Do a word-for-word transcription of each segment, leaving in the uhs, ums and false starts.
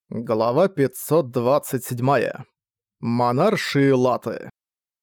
Глава пятьсот двадцать семь. Монаршие латы.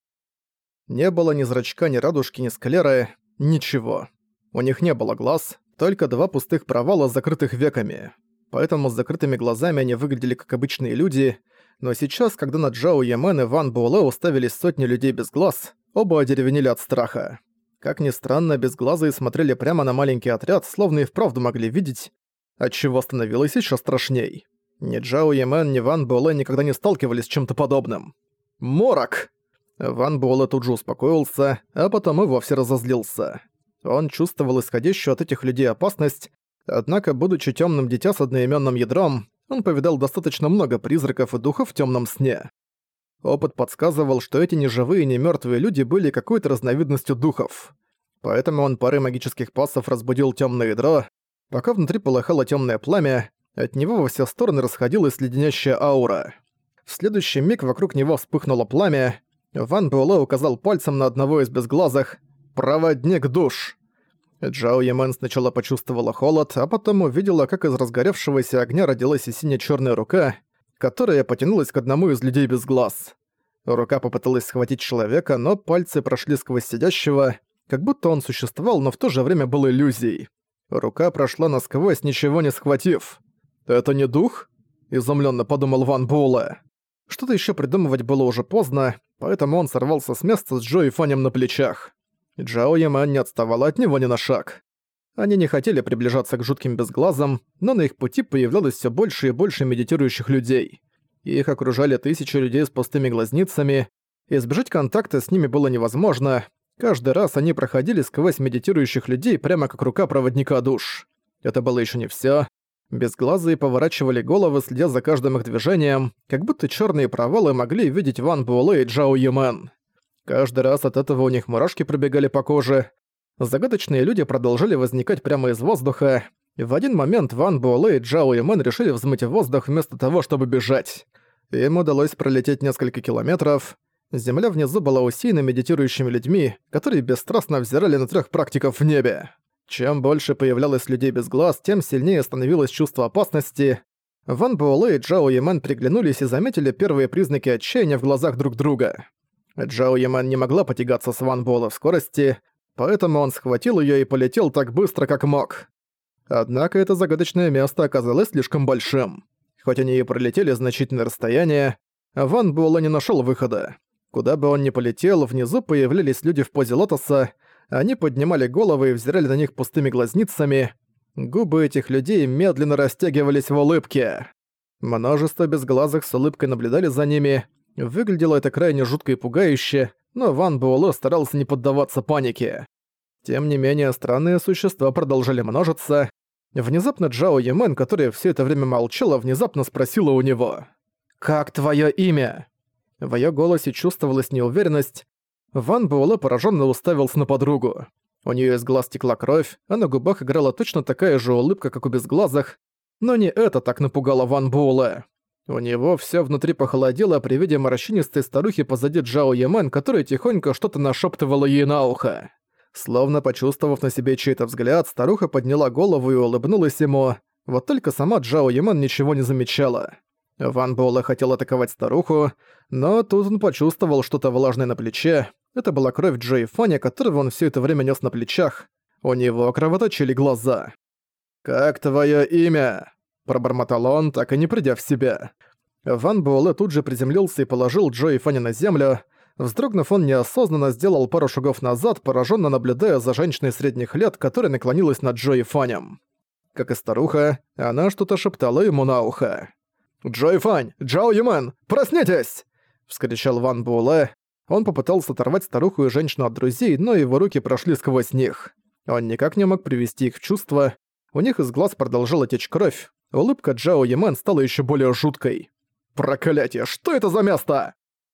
Не было ни зрачка, ни радужки, ни склеры, ничего. У них не было глаз, только два пустых провала с закрытых веками. Поэтому с закрытыми глазами они выглядели как обычные люди, но сейчас, когда на Джао Ямен и Ван Буэлэ уставились сотни людей без глаз, оба одеревенели от страха. Как ни странно, безглазые смотрели прямо на маленький отряд, словно и вправду могли видеть, отчего становилось еще страшней. Ни Джао Ямен, ни Ван Буэлэ никогда не сталкивались с чем-то подобным. Морок! Ван Буэлэ тут же успокоился, а потом и вовсе разозлился. Он чувствовал исходящую от этих людей опасность, однако, будучи темным дитя с одноименным ядром, он повидал достаточно много призраков и духов в темном сне. Опыт подсказывал, что эти неживые и не мертвые люди были какой-то разновидностью духов. Поэтому он парой магических пассов разбудил темное ядро. Пока внутри полыхало темное пламя, от него во все стороны расходилась леденящая аура. В следующий миг вокруг него вспыхнуло пламя. Ван Буэлэ указал пальцем на одного из безглазых «Проводник душ». Джао Ямен сначала почувствовала холод, а потом увидела, как из разгоревшегося огня родилась и сине-чёрная рука, которая потянулась к одному из людей без глаз. Рука попыталась схватить человека, но пальцы прошли сквозь сидящего, как будто он существовал, но в то же время был иллюзией. Рука прошла насквозь, ничего не схватив. «Это не дух?» – изумленно подумал Ван Буэлэ. Что-то еще придумывать было уже поздно, поэтому он сорвался с места с Джо и Фанем на плечах. Джао Ямен не отставала от него ни на шаг. Они не хотели приближаться к жутким безглазам, но на их пути появлялось все больше и больше медитирующих людей. Их окружали тысячи людей с пустыми глазницами. Избежать контакта с ними было невозможно. Каждый раз они проходили сквозь медитирующих людей прямо как рука проводника душ. Это было еще не все. Безглазые поворачивали головы, следя за каждым их движением, как будто черные провалы могли видеть Ван Буэлэ и Джао Ямен. Каждый раз от этого у них мурашки пробегали по коже. Загадочные люди продолжали возникать прямо из воздуха. В один момент Ван Буэлэ и Джао Ямен решили взмыть в воздух вместо того, чтобы бежать. Им удалось пролететь несколько километров. Земля внизу была усеяна медитирующими людьми, которые бесстрастно взирали на трех практиков в небе. Чем больше появлялось людей без глаз, тем сильнее становилось чувство опасности. Ван Буэлэ и Джао Ямен приглянулись и заметили первые признаки отчаяния в глазах друг друга. Джао Ямен не могла потягаться с Ван Буэлэ в скорости, поэтому он схватил её и полетел так быстро, как мог. Однако это загадочное место оказалось слишком большим. Хоть они и пролетели значительное расстояние, Ван Буэлэ не нашёл выхода. Куда бы он ни полетел, внизу появлялись люди в позе лотоса. Они поднимали головы и взирали на них пустыми глазницами. Губы этих людей медленно растягивались в улыбке. Множество безглазых с улыбкой наблюдали за ними. Выглядело это крайне жутко и пугающе, но Ван Буэлэ старался не поддаваться панике. Тем не менее, странные существа продолжали множиться. Внезапно Джао Ямен, которая все это время молчала, внезапно спросила у него: «Как твое имя?» В её голосе чувствовалась неуверенность. Ван Буэлэ поражённо уставился на подругу. У неё из глаз текла кровь, а на губах играла точно такая же улыбка, как у безглазых, но не это так напугало Ван Буэлэ. У него всё внутри похолодело при виде морщинистой старухи позади Джао Ямен, которая тихонько что-то нашептывала ей на ухо. Словно почувствовав на себе чей-то взгляд, старуха подняла голову и улыбнулась ему, вот только сама Джао Ямен ничего не замечала. Ван Буэлэ хотел атаковать старуху, но тут он почувствовал что-то влажное на плече. Это была кровь Джо и Фаня, которого он всё это время нёс на плечах. У него кровоточили глаза. «Как твоё имя?» – пробормотал он, так и не придя в себя. Ван Буэлэ тут же приземлился и положил Джо и Фаня на землю. Вздрогнув, он неосознанно сделал пару шагов назад, поражённо наблюдая за женщиной средних лет, которая наклонилась над Джо и Фанем. Как и старуха, она что-то шептала ему на ухо. «Джо и Фань! Джао Ямен! Проснитесь!» – вскричал Ван Буэлэ. Он попытался оторвать старуху и женщину от друзей, но его руки прошли сквозь них. Он никак не мог привести их в чувство. У них из глаз продолжала течь кровь. Улыбка Джао Ямен стала ещё более жуткой. «Проклятие! Что это за место?»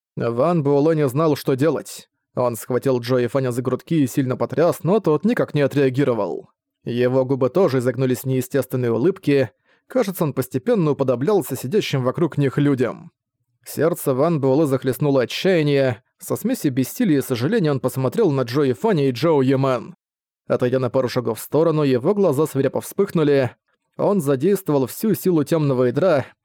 Ван Буэлэ не знал, что делать. Он схватил Джо и Фаня за грудки и сильно потряс, но тот никак не отреагировал. Его губы тоже изогнулись в неестественной улыбке. Кажется, он постепенно уподоблялся сидящим вокруг них людям. Сердце Ван Буэлэ захлестнуло отчаяние. Со смесью бессилия и сожаления он посмотрел на Джо и Фаня и Джао Ямен. Отойдя на пару шагов в сторону, его глаза свирепо вспыхнули. Он задействовал всю силу темного ядра,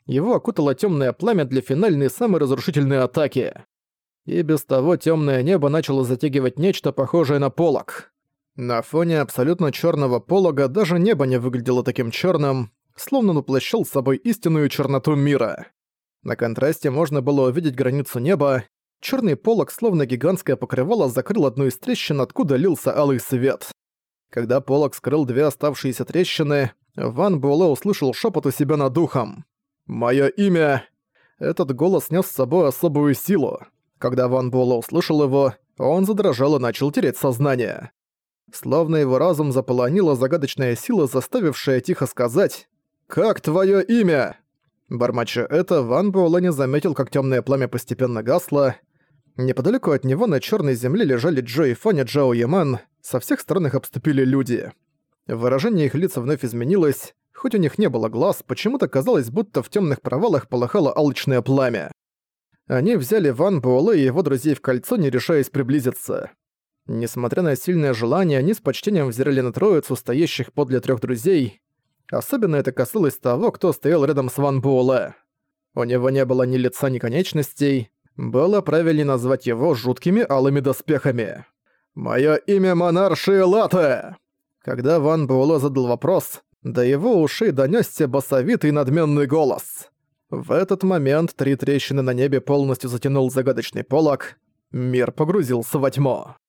Его окутало темное пламя для финальной самой разрушительной атаки. И без того темное небо начало затягивать нечто похожее на полог. На фоне абсолютно черного полога даже небо не выглядело таким черным, словно он воплощал с собой истинную черноту мира. На контрасте можно было увидеть границу неба. Черный полог, словно гигантское покрывало, закрыл одну из трещин, откуда лился алый свет. Когда полог скрыл две оставшиеся трещины, Ван Буэлэ услышал шепот у себя над духом. «Моё имя!» Этот голос нес с собой особую силу. Когда Ван Буэлэ услышал его, он задрожал и начал терять сознание. Словно его разум заполонила загадочная сила, заставившая тихо сказать «Как твоё имя?». Бормоча это, Ван Буэлэ не заметил, как тёмное пламя постепенно гасло. Неподалёку от него на чёрной земле лежали Джо и Фаня Джао Яман, со всех сторон их обступили люди. Выражение их лиц вновь изменилось, хоть у них не было глаз, почему-то казалось, будто в тёмных провалах полыхало алчное пламя. Они взяли Ван Буэлэ и его друзей в кольцо, не решаясь приблизиться. Несмотря на сильное желание, они с почтением взирали на троицу, стоящих подле трёх друзей. Особенно это касалось того, кто стоял рядом с Ван Буэлэ. У него не было ни лица, ни конечностей. Было правильнее назвать его жуткими алыми доспехами. «Моё имя Манар Шиэлате!» Когда Ван Буэлэ задал вопрос, до его ушей донёсся басовитый надменный голос. В этот момент три трещины на небе полностью затянул загадочный полог. Мир погрузился во тьму.